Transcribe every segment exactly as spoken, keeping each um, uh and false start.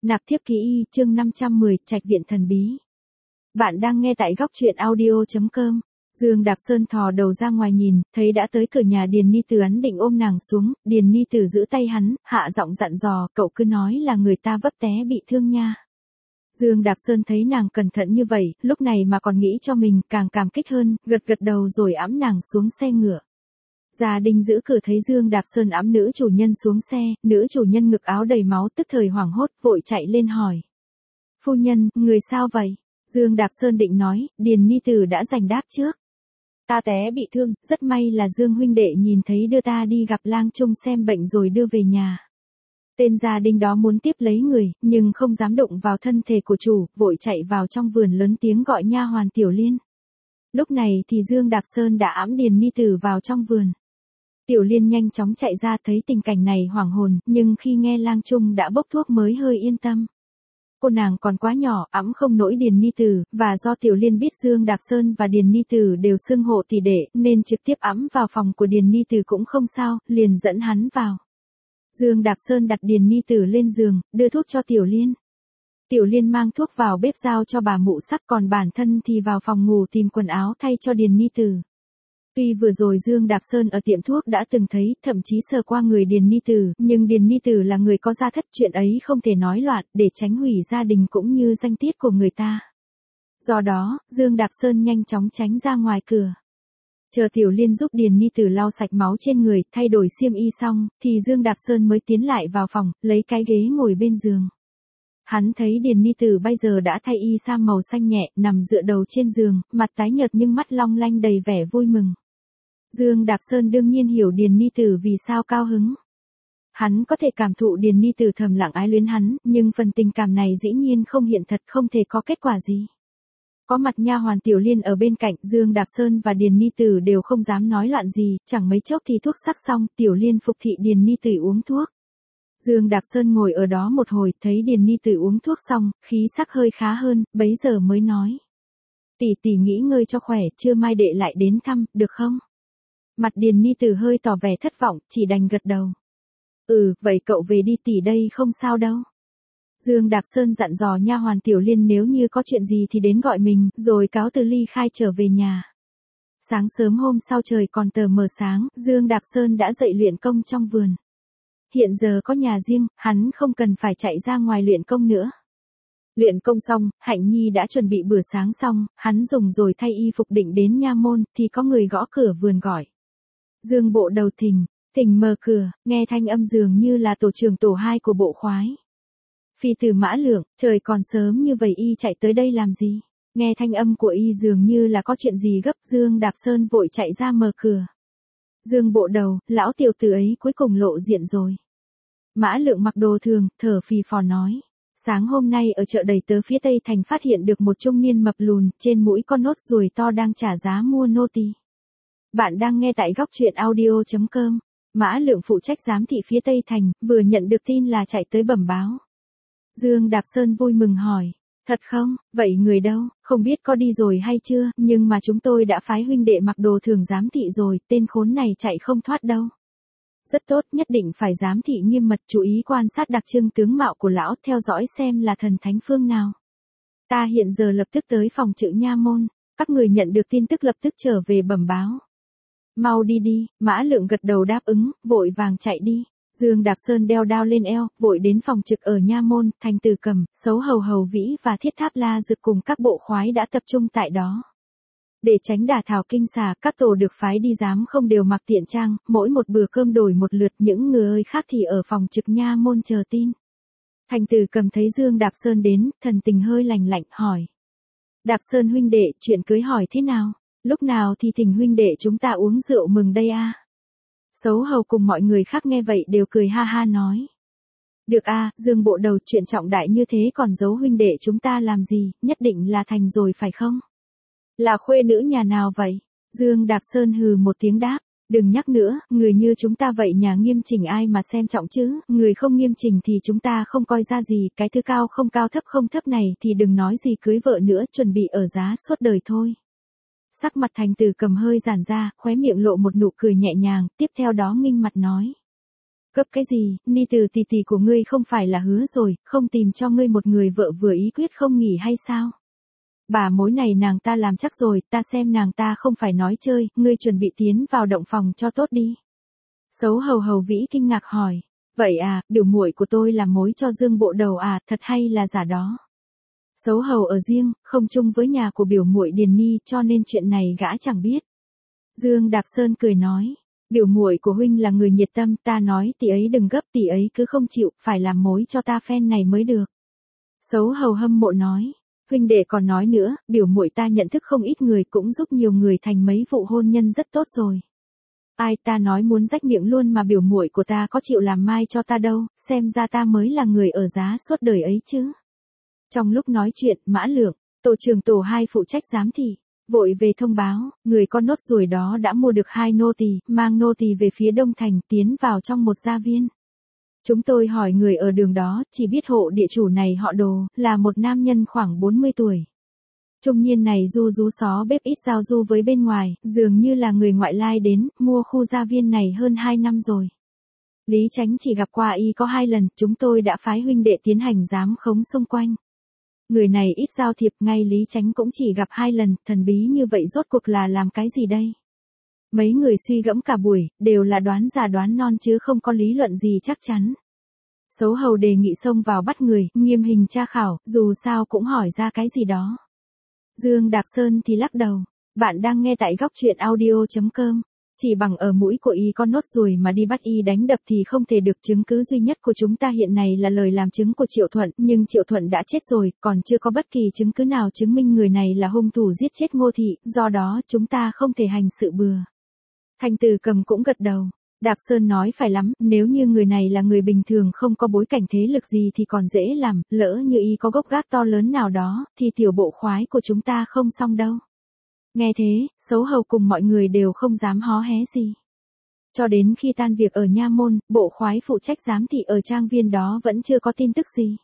Nạp thiếp ký y chương năm trăm mười, Trạch viện thần bí. Bạn đang nghe tại góc truyện audio chấm com. Dương Đạp Sơn thò đầu ra ngoài nhìn, thấy đã tới cửa nhà Điền Ni Tử, hắn định ôm nàng xuống, Điền Ni Tử giữ tay hắn, hạ giọng dặn dò, cậu cứ nói là người ta vấp té bị thương nha. Dương Đạp Sơn thấy nàng cẩn thận như vậy, lúc này mà còn nghĩ cho mình, càng cảm kích hơn, gật gật đầu rồi ẵm nàng xuống xe ngựa. Gia đình giữ cửa thấy Dương Đạp Sơn ẵm nữ chủ nhân xuống xe, nữ chủ nhân ngực áo đầy máu tức thời hoảng hốt, vội chạy lên hỏi. Phu nhân, người sao vậy? Dương Đạp Sơn định nói, Điền Ni Tử đã giành đáp trước. Ta té bị thương, rất may là Dương huynh đệ nhìn thấy đưa ta đi gặp Lang Trung xem bệnh rồi đưa về nhà. Tên gia đình đó muốn tiếp lấy người, nhưng không dám đụng vào thân thể của chủ, vội chạy vào trong vườn lớn tiếng gọi nha hoàn Tiểu Liên. Lúc này thì Dương Đạp Sơn đã ẵm Điền Ni Tử vào trong vườn. Tiểu Liên nhanh chóng chạy ra thấy tình cảnh này hoảng hồn, nhưng khi nghe Lang Trung đã bốc thuốc mới hơi yên tâm. Cô nàng còn quá nhỏ, ẵm không nổi Điền Ni Tử, và do Tiểu Liên biết Dương Đạp Sơn và Điền Ni Tử đều xưng hộ tỷ đệ, nên trực tiếp ẵm vào phòng của Điền Ni Tử cũng không sao, liền dẫn hắn vào. Dương Đạp Sơn đặt Điền Ni Tử lên giường, đưa thuốc cho Tiểu Liên. Tiểu Liên mang thuốc vào bếp giao cho bà mụ sắc, còn bản thân thì vào phòng ngủ tìm quần áo thay cho Điền Ni Tử. Tuy vừa rồi Dương Đạp Sơn ở tiệm thuốc đã từng thấy, thậm chí sờ qua người Điền Ni Tử, nhưng Điền Ni Tử là người có gia thất, chuyện ấy không thể nói loạn, để tránh hủy gia đình cũng như danh tiết của người ta. Do đó, Dương Đạp Sơn nhanh chóng tránh ra ngoài cửa. Chờ Tiểu Liên giúp Điền Ni Tử lau sạch máu trên người, thay đổi xiêm y xong, thì Dương Đạp Sơn mới tiến lại vào phòng, lấy cái ghế ngồi bên giường. Hắn thấy Điền Ni Tử bây giờ đã thay y sam màu xanh nhẹ, nằm dựa đầu trên giường, mặt tái nhợt nhưng mắt long lanh đầy vẻ vui mừng. Dương Đạp Sơn đương nhiên hiểu Điền Ni Tử vì sao cao hứng. Hắn có thể cảm thụ Điền Ni Tử thầm lặng ái luyến hắn, nhưng phần tình cảm này dĩ nhiên không hiện thật, không thể có kết quả gì. Có mặt nha hoàn Tiểu Liên ở bên cạnh, Dương Đạp Sơn và Điền Ni Tử đều không dám nói loạn gì, chẳng mấy chốc thì thuốc sắc xong, Tiểu Liên phục thị Điền Ni Tử uống thuốc. Dương Đạp Sơn ngồi ở đó một hồi, thấy Điền Ni Tử uống thuốc xong, khí sắc hơi khá hơn, bấy giờ mới nói. Tỷ tỷ nghỉ ngơi cho khỏe, trưa mai đệ lại đến thăm, được không? Mặt Điền Ni Tử hơi tỏ vẻ thất vọng, chỉ đành gật đầu. Ừ, vậy cậu về đi tỷ đây không sao đâu. Dương Đạp Sơn dặn dò nha hoàn Tiểu Liên nếu như có chuyện gì thì đến gọi mình, rồi cáo từ ly khai trở về nhà. Sáng sớm hôm sau trời còn tờ mờ sáng, Dương Đạp Sơn đã dậy luyện công trong vườn. Hiện giờ có nhà riêng, hắn không cần phải chạy ra ngoài luyện công nữa. Luyện công xong, Hạnh Nhi đã chuẩn bị bữa sáng xong, hắn dùng rồi thay y phục định đến nha môn, thì có người gõ cửa vườn gọi. Dương Bộ Đầu Thình, Thình mở cửa, nghe thanh âm dường như là tổ trưởng tổ hai của bộ khoái. Phi tử Mã Lượng, trời còn sớm như vậy y chạy tới đây làm gì? Nghe thanh âm của y dường như là có chuyện gì gấp, Dương Đạp Sơn vội chạy ra mở cửa. Dương Bộ Đầu, lão tiểu tử ấy cuối cùng lộ diện rồi. Mã Lượng mặc đồ thường, thở phì phò nói. Sáng hôm nay ở chợ đầy tớ phía Tây Thành phát hiện được một trung niên mập lùn, trên mũi con nốt ruồi to đang trả giá mua nô tì. Bạn đang nghe tại góc truyện audio chấm com. Mã Lượng phụ trách giám thị phía Tây Thành, vừa nhận được tin là chạy tới bẩm báo. Dương Đạp Sơn vui mừng hỏi. Thật không, vậy người đâu, không biết có đi rồi hay chưa, nhưng mà chúng tôi đã phái huynh đệ mặc đồ thường giám thị rồi, tên khốn này chạy không thoát đâu. Rất tốt, nhất định phải giám thị nghiêm mật, chú ý quan sát đặc trưng tướng mạo của lão, theo dõi xem là thần thánh phương nào. Ta hiện giờ lập tức tới phòng chữ nha môn, các người nhận được tin tức lập tức trở về bẩm báo. Mau đi đi, Mã Lượng gật đầu đáp ứng, vội vàng chạy đi. Dương Đạp Sơn đeo đao lên eo, vội đến phòng trực ở nha môn, Thành Tử Cầm, Sấu Hầu Hầu Vĩ và Thiết Tháp La Dực cùng các bộ khoái đã tập trung tại đó. Để tránh đả thảo kinh xà, các tổ được phái đi giám không đều mặc tiện trang, mỗi một bữa cơm đổi một lượt, những người khác thì ở phòng trực nha môn chờ tin. Thành Tử Cầm thấy Dương Đạp Sơn đến, thần tình hơi lành lạnh, hỏi. Đạp Sơn huynh đệ, chuyện cưới hỏi thế nào? Lúc nào thì thỉnh huynh đệ chúng ta uống rượu mừng đây a? Sấu Hầu cùng mọi người khác nghe vậy đều cười ha ha nói. Được a, Dương Bộ Đầu, chuyện trọng đại như thế còn giấu huynh đệ chúng ta làm gì, nhất định là thành rồi phải không? Là khuê nữ nhà nào vậy? Dương Đạp Sơn hừ một tiếng đáp. Đừng nhắc nữa, người như chúng ta vậy nhà nghiêm chỉnh ai mà xem trọng chứ, người không nghiêm chỉnh thì chúng ta không coi ra gì, cái thứ cao không cao thấp không thấp này thì đừng nói gì cưới vợ nữa, chuẩn bị ở giá suốt đời thôi. Sắc mặt Thành Tử Cầm hơi giãn ra, khóe miệng lộ một nụ cười nhẹ nhàng, tiếp theo đó nghinh mặt nói. Cấp cái gì, ni từ tỷ tỷ của ngươi không phải là hứa rồi, không tìm cho ngươi một người vợ vừa ý quyết không nghỉ hay sao? Bà mối này nàng ta làm chắc rồi, ta xem nàng ta không phải nói chơi, ngươi chuẩn bị tiến vào động phòng cho tốt đi. Xấu hầu hầu vĩ kinh ngạc hỏi, vậy à, biểu muội của tôi làm mối cho Dương Bộ Đầu à, thật hay là giả đó? Xấu hầu ở riêng, không chung với nhà của biểu muội Điền Ni cho nên chuyện này gã chẳng biết. Dương Đạp Sơn cười nói, biểu muội của huynh là người nhiệt tâm, ta nói tỷ ấy đừng gấp, tỷ ấy cứ không chịu, phải làm mối cho ta phen này mới được. Xấu hầu hâm mộ nói, huynh đệ còn nói nữa, biểu muội ta nhận thức không ít người cũng giúp nhiều người thành mấy vụ hôn nhân rất tốt rồi. Ai ta nói muốn rách miệng luôn mà biểu muội của ta có chịu làm mai cho ta đâu, xem ra ta mới là người ở giá suốt đời ấy chứ. Trong lúc nói chuyện, Mã Lượng, tổ trưởng tổ hai phụ trách giám thị, vội về thông báo, người con nốt ruồi đó đã mua được hai nô tỳ, mang nô tỳ về phía Đông Thành tiến vào trong một gia viên. Chúng tôi hỏi người ở đường đó, chỉ biết hộ địa chủ này họ Đồ, là một nam nhân khoảng bốn mươi tuổi. Trung niên này ru rú xó bếp ít giao du với bên ngoài, dường như là người ngoại lai đến, mua khu gia viên này hơn hai năm rồi. Lý Chánh chỉ gặp qua y có hai lần, chúng tôi đã phái huynh đệ tiến hành giám khống xung quanh. Người này ít giao thiệp, ngay Lý Chánh cũng chỉ gặp hai lần, thần bí như vậy rốt cuộc là làm cái gì đây? Mấy người suy gẫm cả buổi, đều là đoán già đoán non chứ không có lý luận gì chắc chắn. Xấu hầu đề nghị xông vào bắt người, nghiêm hình tra khảo, dù sao cũng hỏi ra cái gì đó. Dương Đạp Sơn thì lắc đầu, bạn đang nghe tại góc truyện audio chấm com. Chỉ bằng ở mũi của y con nốt ruồi mà đi bắt y đánh đập thì không thể được, chứng cứ duy nhất của chúng ta hiện này là lời làm chứng của Triệu Thuận, nhưng Triệu Thuận đã chết rồi, còn chưa có bất kỳ chứng cứ nào chứng minh người này là hung thủ giết chết Ngô Thị, do đó chúng ta không thể hành sự bừa. Thành Từ Cầm cũng gật đầu. Đạp Sơn nói phải lắm, nếu như người này là người bình thường không có bối cảnh thế lực gì thì còn dễ làm, lỡ như y có gốc gác to lớn nào đó, thì tiểu bộ khoái của chúng ta không xong đâu. Nghe thế, xấu hầu cùng mọi người đều không dám hó hé gì. Cho đến khi tan việc ở nha môn, bộ khoái phụ trách giám thị ở trang viên đó vẫn chưa có tin tức gì.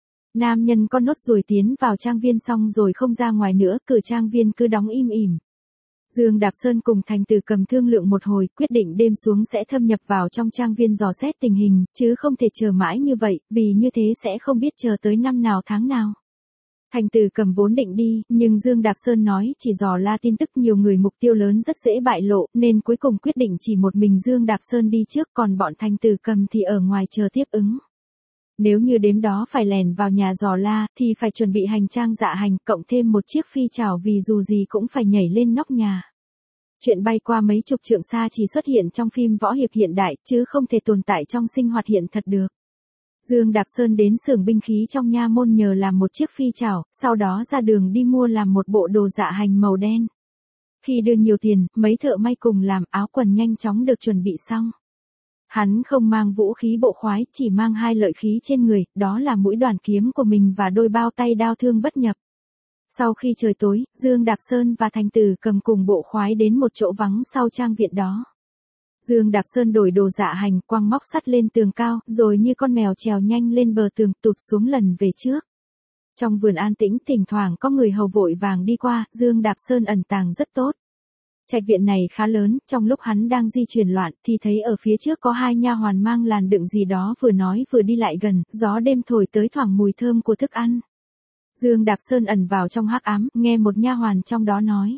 Nam nhân con nốt ruồi tiến vào trang viên xong rồi không ra ngoài nữa, cửa trang viên cứ đóng im ỉm. Dương Đạp Sơn cùng Thành Từ Cầm thương lượng một hồi, quyết định đêm xuống sẽ thâm nhập vào trong trang viên dò xét tình hình, chứ không thể chờ mãi như vậy, vì như thế sẽ không biết chờ tới năm nào tháng nào. Thành Từ Cầm vốn định đi, nhưng Dương Đạp Sơn nói chỉ dò la tin tức nhiều người mục tiêu lớn rất dễ bại lộ, nên cuối cùng quyết định chỉ một mình Dương Đạp Sơn đi trước, còn bọn Thành Từ Cầm thì ở ngoài chờ tiếp ứng. Nếu như đêm đó phải lèn vào nhà dò la, thì phải chuẩn bị hành trang dạ hành, cộng thêm một chiếc phi chảo vì dù gì cũng phải nhảy lên nóc nhà. Chuyện bay qua mấy chục trượng xa chỉ xuất hiện trong phim võ hiệp hiện đại, chứ không thể tồn tại trong sinh hoạt hiện thật được. Dương Đạp Sơn đến xưởng binh khí trong nha môn nhờ làm một chiếc phi chảo, sau đó ra đường đi mua làm một bộ đồ dạ hành màu đen. Khi đưa nhiều tiền, mấy thợ may cùng làm, áo quần nhanh chóng được chuẩn bị xong. Hắn không mang vũ khí bộ khoái, chỉ mang hai lợi khí trên người, đó là mũi đoàn kiếm của mình và đôi bao tay đao thương bất nhập. Sau khi trời tối, Dương Đạp Sơn và Thành Từ Cầm cùng bộ khoái đến một chỗ vắng sau trang viện đó. Dương Đạp Sơn đổi đồ dạ hành, quăng móc sắt lên tường cao, rồi như con mèo trèo nhanh lên bờ tường, tụt xuống lần về trước. Trong vườn an tĩnh, thỉnh thoảng có người hầu vội vàng đi qua, Dương Đạp Sơn ẩn tàng rất tốt. Trạch viện này khá lớn, trong lúc hắn đang di chuyển loạn, thì thấy ở phía trước có hai nha hoàn mang làn đựng gì đó vừa nói vừa đi lại gần, gió đêm thổi tới thoảng mùi thơm của thức ăn. Dương Đạp Sơn ẩn vào trong hắc ám, nghe một nha hoàn trong đó nói.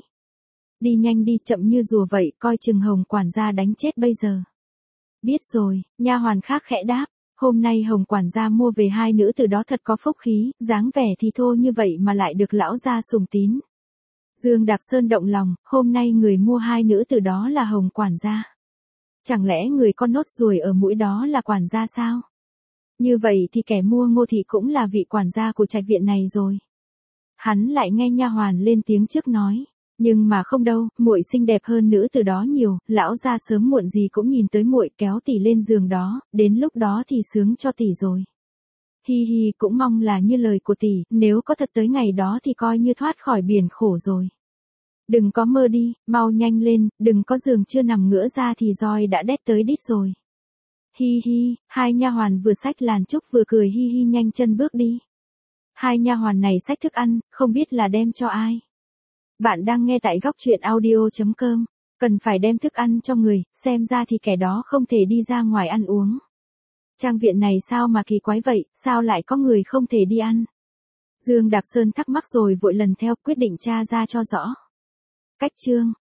Đi nhanh đi, chậm như rùa vậy, coi chừng Hồng quản gia đánh chết bây giờ. Biết rồi, nha hoàn khác khẽ đáp, hôm nay Hồng quản gia mua về hai nữ từ đó thật có phúc khí, dáng vẻ thì thô như vậy mà lại được lão gia sùng tín. Dương Đạp Sơn động lòng, hôm nay người mua hai nữ từ đó là Hồng quản gia. Chẳng lẽ người con nốt ruồi ở mũi đó là quản gia sao? Như vậy thì kẻ mua Ngô Thị cũng là vị quản gia của trạch viện này rồi. Hắn lại nghe nha hoàn lên tiếng trước nói, nhưng mà không đâu, muội xinh đẹp hơn nữ từ đó nhiều, lão gia sớm muộn gì cũng nhìn tới muội, kéo tỷ lên giường đó, đến lúc đó thì sướng cho tỷ rồi. Hi hi, cũng mong là như lời của tỷ, nếu có thật tới ngày đó thì coi như thoát khỏi biển khổ rồi. Đừng có mơ đi, mau nhanh lên, đừng có giường chưa nằm ngửa ra thì roi đã đét tới đít rồi. Hi hi, hai nha hoàn vừa xách làn trúc vừa cười hi hi nhanh chân bước đi. Hai nha hoàn này xách thức ăn, không biết là đem cho ai. Bạn đang nghe tại góc truyện audio chấm com, cần phải đem thức ăn cho người, xem ra thì kẻ đó không thể đi ra ngoài ăn uống. Trang viện này sao mà kỳ quái vậy, sao lại có người không thể đi ăn? Dương Đạp Sơn thắc mắc rồi vội lần theo quyết định tra ra cho rõ. Cách chương